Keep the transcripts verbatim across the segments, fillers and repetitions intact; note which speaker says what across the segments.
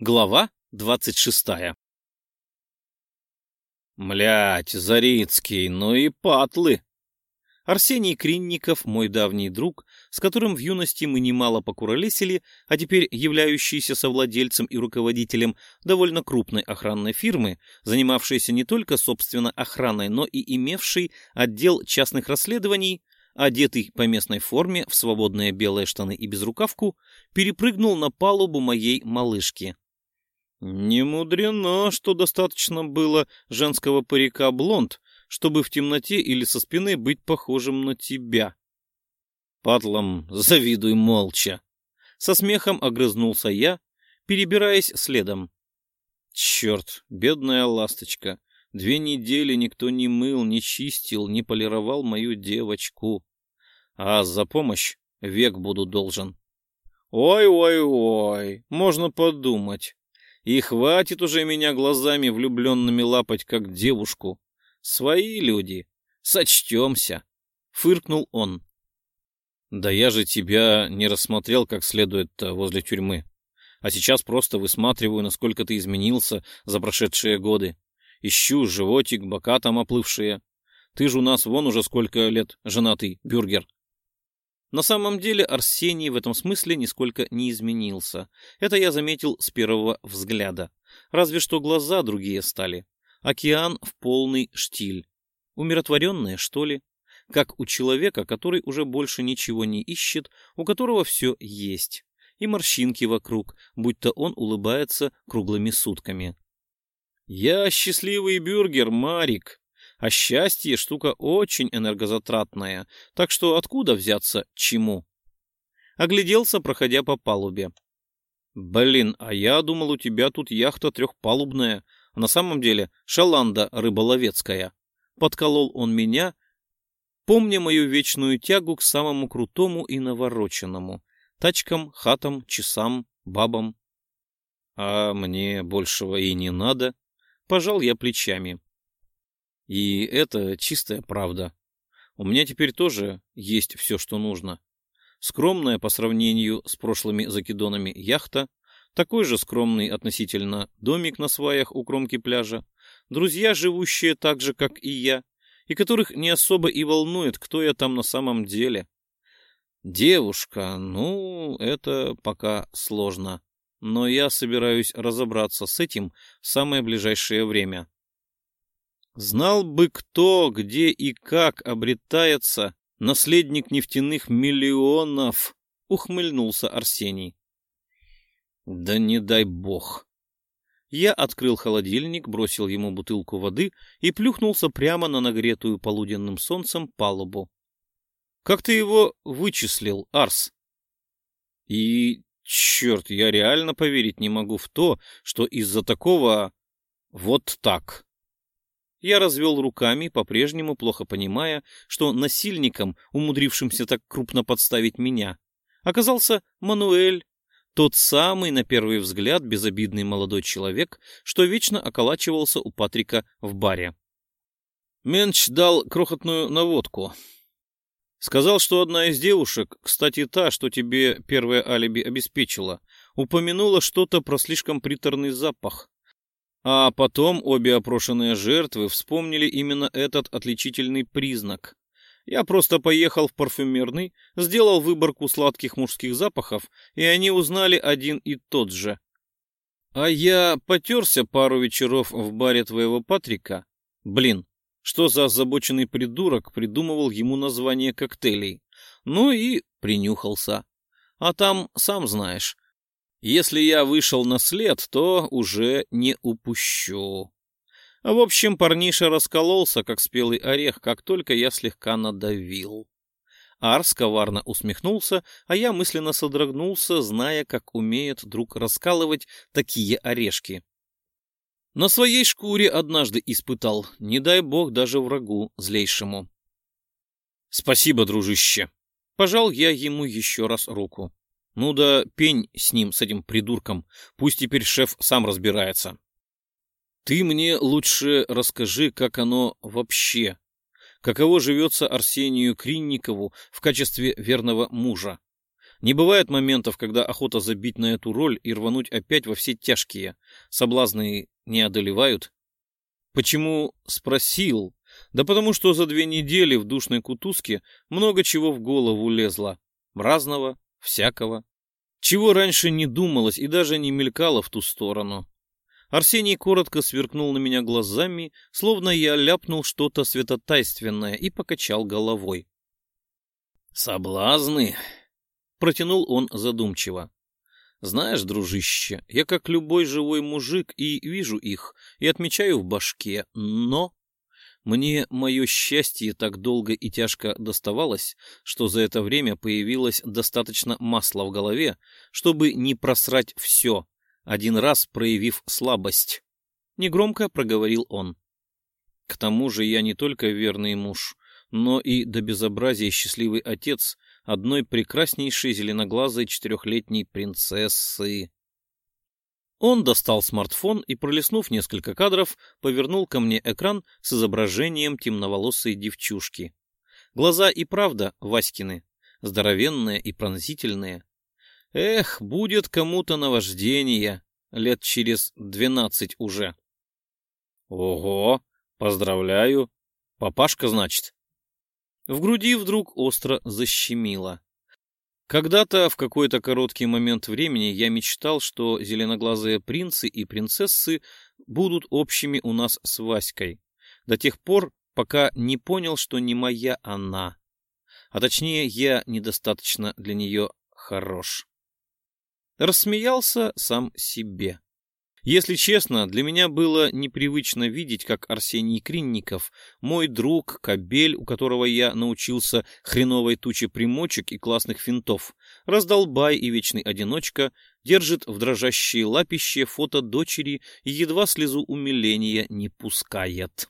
Speaker 1: Глава двадцать шестая. Млять, Зарицкий, ну и патлы! Арсений Кринников, мой давний друг, с которым в юности мы немало покуролесили, а теперь являющийся совладельцем и руководителем довольно крупной охранной фирмы, занимавшейся не только, собственно, охраной, но и имевшей отдел частных расследований, одетый по местной форме в свободные белые штаны и безрукавку, перепрыгнул на палубу моей малышки. Не мудрено, что достаточно было женского парика блонд, чтобы в темноте или со спины быть похожим на тебя. Патлам завидуй молча. Со смехом огрызнулся я, перебираясь следом. Черт, бедная ласточка, две недели никто не мыл, не чистил, не полировал мою девочку. А за помощь век буду должен. Ой-ой-ой, можно подумать. И хватит уже меня глазами влюбленными лапать, как девушку. Свои люди, сочтемся, — фыркнул он. Да я же тебя не рассмотрел как следует-то возле тюрьмы. А сейчас просто высматриваю, насколько ты изменился за прошедшие годы. Ищу животик, бока там оплывшие. Ты же у нас вон уже сколько лет женатый бюргер. На самом деле Арсений в этом смысле нисколько не изменился. Это я заметил с первого взгляда. Разве что глаза другие стали. Океан в полный штиль. Умиротворенные, что ли? Как у человека, который уже больше ничего не ищет, у которого все есть. И морщинки вокруг, будто он улыбается круглыми сутками. Я счастливый бюргер, Марик. А счастье штука очень энергозатратная, так что откуда взяться чему? Огляделся, проходя по палубе. Блин, а я думал, у тебя тут яхта трехпалубная, а на самом деле шаланда рыболовецкая. Подколол он меня, помня мою вечную тягу к самому крутому и навороченному. Тачкам, хатам, часам, бабам. А мне большего и не надо. Пожал я плечами. И это чистая правда. У меня теперь тоже есть все, что нужно. Скромная по сравнению с прошлыми закидонами яхта, такой же скромный относительно домик на сваях у кромки пляжа, друзья, живущие так же, как и я, и которых не особо и волнует, кто я там на самом деле. Девушка, ну, это пока сложно, но я собираюсь разобраться с этим в самое ближайшее время. Знал бы кто, где и как обретается наследник нефтяных миллионов, ухмыльнулся Арсений. Да не дай бог. Я открыл холодильник, бросил ему бутылку воды и плюхнулся прямо на нагретую полуденным солнцем палубу. Как ты его вычислил, Арс? И, черт, я реально поверить не могу в то, что из-за такого вот так. Я развел руками, по-прежнему плохо понимая, что насильником, умудрившимся так крупно подставить меня, оказался Мануэль, тот самый, на первый взгляд, безобидный молодой человек, что вечно околачивался у Патрика в баре. Менч дал крохотную наводку. Сказал, что одна из девушек, кстати, та, что тебе первое алиби обеспечила, упомянула что-то про слишком приторный запах. А потом обе опрошенные жертвы вспомнили именно этот отличительный признак. Я просто поехал в парфюмерный, сделал выборку сладких мужских запахов, и они узнали один и тот же. А я потерся пару вечеров в баре твоего Патрика. Блин, что за озабоченный придурок придумывал ему название коктейлей. Ну и принюхался. А там, сам знаешь, если я вышел на след, то уже не упущу. В общем, парниша раскололся, как спелый орех, как только я слегка надавил. Арс коварно усмехнулся, а я мысленно содрогнулся, зная, как умеет друг раскалывать такие орешки. На своей шкуре однажды испытал, не дай бог даже врагу злейшему. Спасибо, дружище. Пожал я ему еще раз руку. Ну да пень с ним, с этим придурком. Пусть теперь шеф сам разбирается. Ты мне лучше расскажи, как оно вообще. Каково живется Арсению Кринникову в качестве верного мужа. Не бывает моментов, когда охота забить на эту роль и рвануть опять во все тяжкие. Соблазны не одолевают. Почему спросил? Да потому что за две недели в душной кутузке много чего в голову лезло. Разного, всякого. Чего раньше не думалось и даже не мелькало в ту сторону. Арсений коротко сверкнул на меня глазами, словно я ляпнул что-то святотайственное, и покачал головой. «Соблазны?» — протянул он задумчиво. «Знаешь, дружище, я как любой живой мужик и вижу их, и отмечаю в башке, но мне мое счастье так долго и тяжко доставалось, что за это время появилось достаточно масла в голове, чтобы не просрать все, один раз проявив слабость», — негромко проговорил он. «К тому же я не только верный муж, но и до безобразия счастливый отец одной прекраснейшей зеленоглазой четырехлетней принцессы». Он достал смартфон и, пролистнув несколько кадров, повернул ко мне экран с изображением темноволосой девчушки. Глаза и правда Васькины, здоровенные и пронзительные. Эх, будет кому-то наваждение, лет через двенадцать уже. Ого, поздравляю. Папашка, значит? В груди вдруг остро защемило. Когда-то, в какой-то короткий момент времени, я мечтал, что зеленоглазые принцы и принцессы будут общими у нас с Васькой, до тех пор, пока не понял, что не моя она, а точнее, я недостаточно для нее хорош. Рассмеялся сам себе. Если честно, для меня было непривычно видеть, как Арсений Кринников, мой друг, кобель, у которого я научился хреновой туче примочек и классных финтов, раздолбай и вечный одиночка, держит в дрожащие лапище фото дочери и едва слезу умиления не пускает.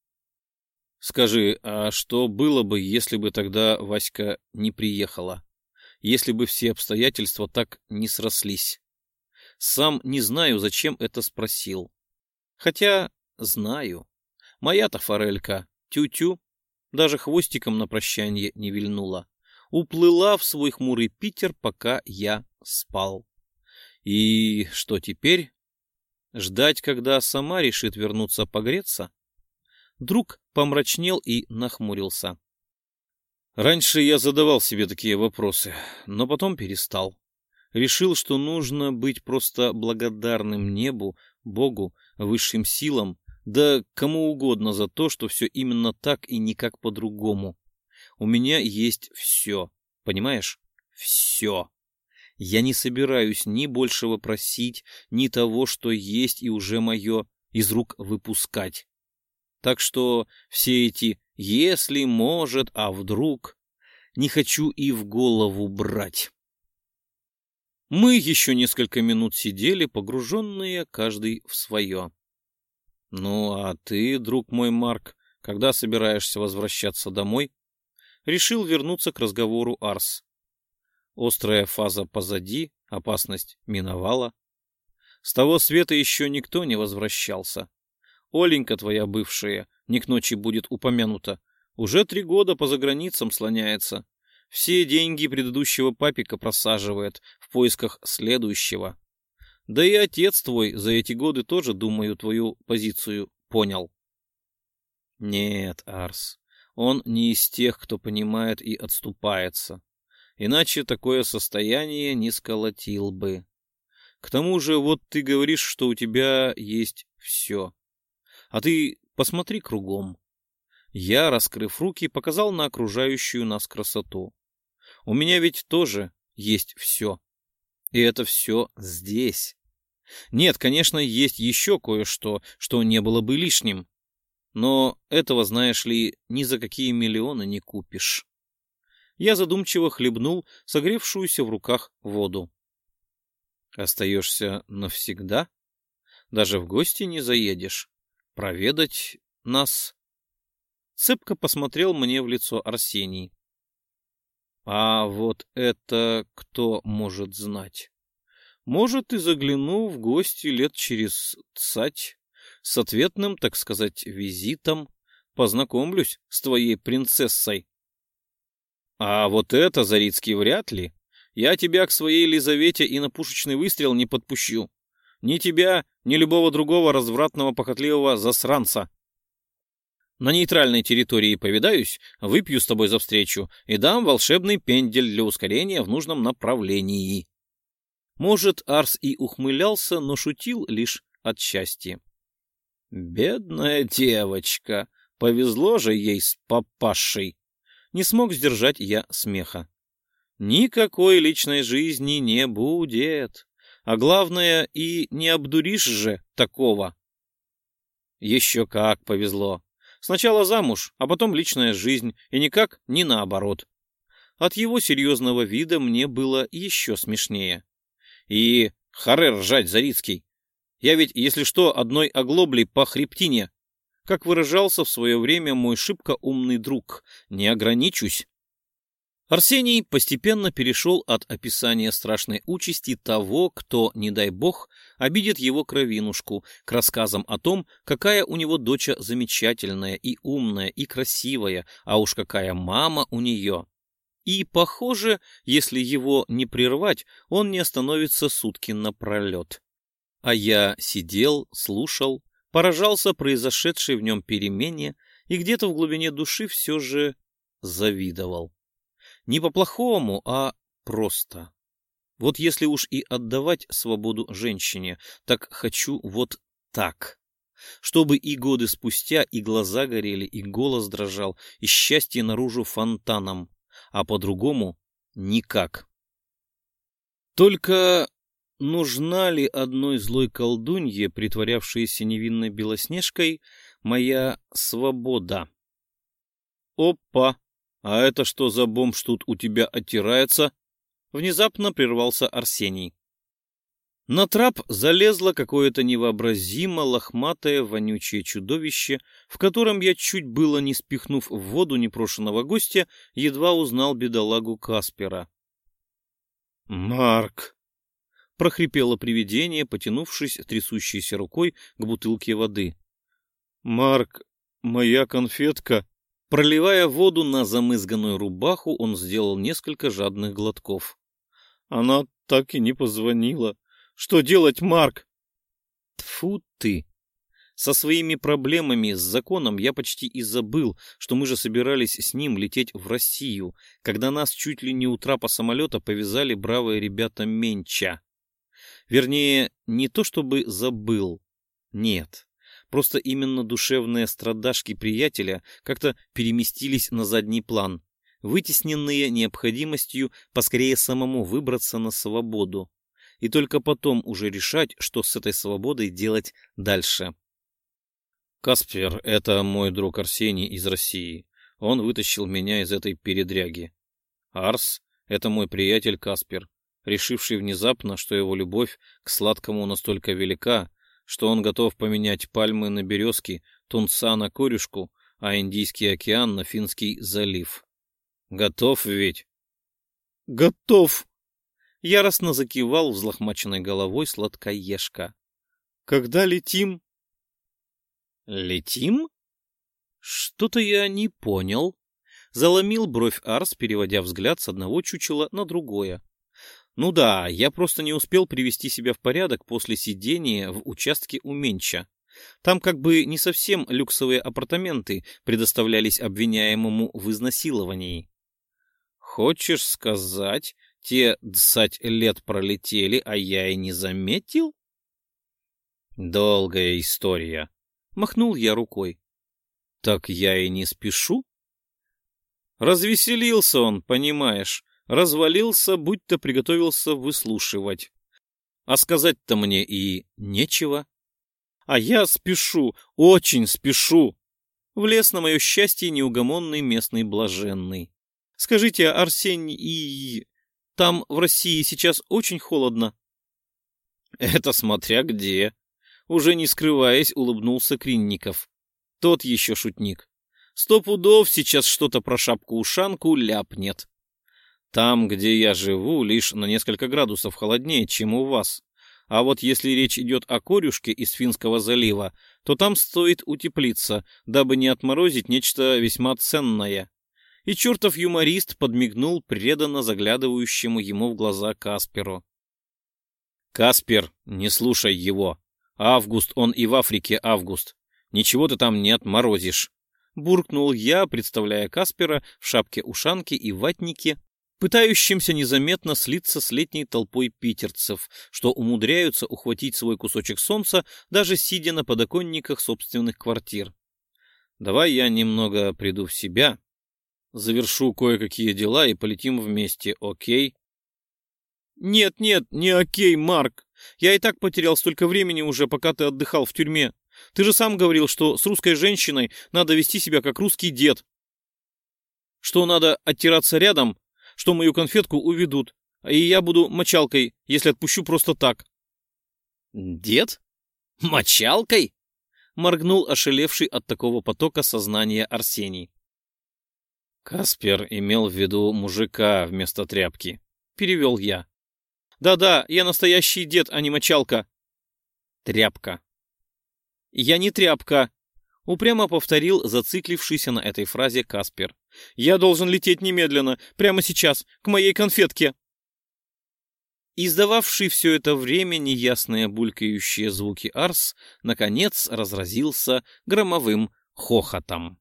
Speaker 1: Скажи, а что было бы, если бы тогда Васька не приехала? Если бы все обстоятельства так не срослись? Сам не знаю, зачем это спросил. Хотя знаю. Моя-то форелька, тю-тю, даже хвостиком на прощанье не вильнула. Уплыла в свой хмурый Питер, пока я спал. И что теперь? Ждать, когда сама решит вернуться погреться? Друг помрачнел и нахмурился. Раньше я задавал себе такие вопросы, но потом перестал. Решил, что нужно быть просто благодарным небу, Богу, высшим силам, да кому угодно за то, что все именно так и никак по-другому. У меня есть все, понимаешь? Все. Я не собираюсь ни большего просить, ни того, что есть и уже мое, из рук выпускать. Так что все эти «если», «может», «а вдруг» не хочу и в голову брать. Мы еще несколько минут сидели, погруженные каждый в свое. «Ну, а ты, друг мой Марк, когда собираешься возвращаться домой?» Решил вернуться к разговору Арс. Острая фаза позади, опасность миновала. С того света еще никто не возвращался. Оленька твоя бывшая, не к ночи будет упомянута, уже три года по заграницам слоняется. Все деньги предыдущего папика просаживает в поисках следующего. Да и отец твой за эти годы тоже, думаю, твою позицию понял. Нет, Арс, он не из тех, кто понимает и отступается. Иначе такое состояние не сколотил бы. К тому же, вот ты говоришь, что у тебя есть все. А ты посмотри кругом. Я, раскрыв руки, показал на окружающую нас красоту. У меня ведь тоже есть все. И это все здесь. Нет, конечно, есть еще кое-что, что не было бы лишним. Но этого, знаешь ли, ни за какие миллионы не купишь. Я задумчиво хлебнул согревшуюся в руках воду. Остаешься навсегда? Даже в гости не заедешь? Проведать нас? Цепко посмотрел мне в лицо Арсений. А вот это кто может знать? Может, и загляну в гости лет через цать, с ответным, так сказать, визитом, познакомлюсь с твоей принцессой. А вот это, Зарицкий, вряд ли. Я тебя к своей Лизавете и на пушечный выстрел не подпущу. Ни тебя, ни любого другого развратного похотливого засранца. На нейтральной территории повидаюсь, выпью с тобой за встречу и дам волшебный пендель для ускорения в нужном направлении. Может, Арс и ухмылялся, но шутил лишь от счастья. Бедная девочка, повезло же ей с папашей. Не смог сдержать я смеха. Никакой личной жизни не будет. А главное, и не обдуришь же такого. Еще как повезло. Сначала замуж, а потом личная жизнь, и никак не наоборот. От его серьезного вида мне было еще смешнее. И харе ржать, Зарицкий. Я ведь, если что, одной оглоблей по хребтине. Как выражался в свое время мой шибко умный друг, не ограничусь. Арсений постепенно перешел от описания страшной участи того, кто, не дай бог, обидит его кровинушку, к рассказам о том, какая у него доча замечательная и умная и красивая, а уж какая мама у нее. И, похоже, если его не прервать, он не остановится сутки напролет. А я сидел, слушал, поражался произошедшей в нем перемене и где-то в глубине души все же завидовал. Не по-плохому, а просто. Вот если уж и отдавать свободу женщине, так хочу вот так. Чтобы и годы спустя и глаза горели, и голос дрожал, и счастье наружу фонтаном, а по-другому никак. Только нужна ли одной злой колдунье, притворявшейся невинной Белоснежкой, моя свобода? Опа! «А это что за бомж тут у тебя оттирается?» Внезапно прервался Арсений. На трап залезло какое-то невообразимо лохматое вонючее чудовище, в котором я, чуть было не спихнув в воду непрошеного гостя, едва узнал бедолагу Каспера. «Марк!» — прохрипело привидение, потянувшись трясущейся рукой к бутылке воды. «Марк, моя конфетка!» Проливая воду на замызганную рубаху, он сделал несколько жадных глотков. Она так и не позвонила. Что делать, Марк? Тьфу ты! Со своими проблемами с законом я почти и забыл, что мы же собирались с ним лететь в Россию, когда нас чуть ли не у трапа самолета повязали бравые ребята Менча. Вернее, не то чтобы забыл. Нет. Просто именно душевные страдашки приятеля как-то переместились на задний план, вытесненные необходимостью поскорее самому выбраться на свободу, и только потом уже решать, что с этой свободой делать дальше. Каспер — это мой друг Арсений из России. Он вытащил меня из этой передряги. Арс — это мой приятель Каспер, решивший внезапно, что его любовь к сладкому настолько велика, что он готов поменять пальмы на березки, тунца на корюшку, а Индийский океан на Финский залив. Готов ведь? Готов! Яростно закивал взлохмаченной головой сладкоежка. Когда летим? Летим? Что-то я не понял. Заломил бровь Арс, переводя взгляд с одного чучела на другое. Ну да, я просто не успел привести себя в порядок после сидения в участке у Менча. Там как бы не совсем люксовые апартаменты предоставлялись обвиняемому в изнасиловании. Хочешь сказать, те двадцать лет пролетели, а я и не заметил? Долгая история. Махнул я рукой. Так я и не спешу. Развеселился он, понимаешь. Развалился, будто приготовился выслушивать. А сказать-то мне и нечего. А я спешу, очень спешу. Влез на мое счастье неугомонный местный блаженный. Скажите, Арсений, и... там в России сейчас очень холодно? Это смотря где. Уже не скрываясь, улыбнулся Кринников. Тот еще шутник. Сто пудов сейчас что-то про шапку-ушанку ляпнет. Там, где я живу, лишь на несколько градусов холоднее, чем у вас. А вот если речь идет о корюшке из Финского залива, то там стоит утеплиться, дабы не отморозить нечто весьма ценное. И чертов юморист подмигнул преданно заглядывающему ему в глаза Касперу. «Каспер, не слушай его. Август, он и в Африке Август. Ничего ты там не отморозишь», — буркнул я, представляя Каспера в шапке-ушанке и ватнике, пытающимся незаметно слиться с летней толпой питерцев, что умудряются ухватить свой кусочек солнца, даже сидя на подоконниках собственных квартир. «Давай я немного приду в себя, завершу кое-какие дела и полетим вместе, окей?» «Нет, нет, не окей, Марк. Я и так потерял столько времени уже, пока ты отдыхал в тюрьме. Ты же сам говорил, что с русской женщиной надо вести себя как русский дед. Что надо оттираться рядом, что мою конфетку уведут, и я буду мочалкой, если отпущу просто так». «Дед? Мочалкой?» — моргнул ошалевший от такого потока сознания Арсений. «Каспер имел в виду мужика вместо тряпки», — перевел я. «Да-да, я настоящий дед, а не мочалка». «Тряпка». «Я не тряпка», — упрямо повторил зациклившийся на этой фразе Каспер. «Я должен лететь немедленно, прямо сейчас, к моей конфетке». Издававший все это время неясные булькающие звуки Арс наконец разразился громовым хохотом.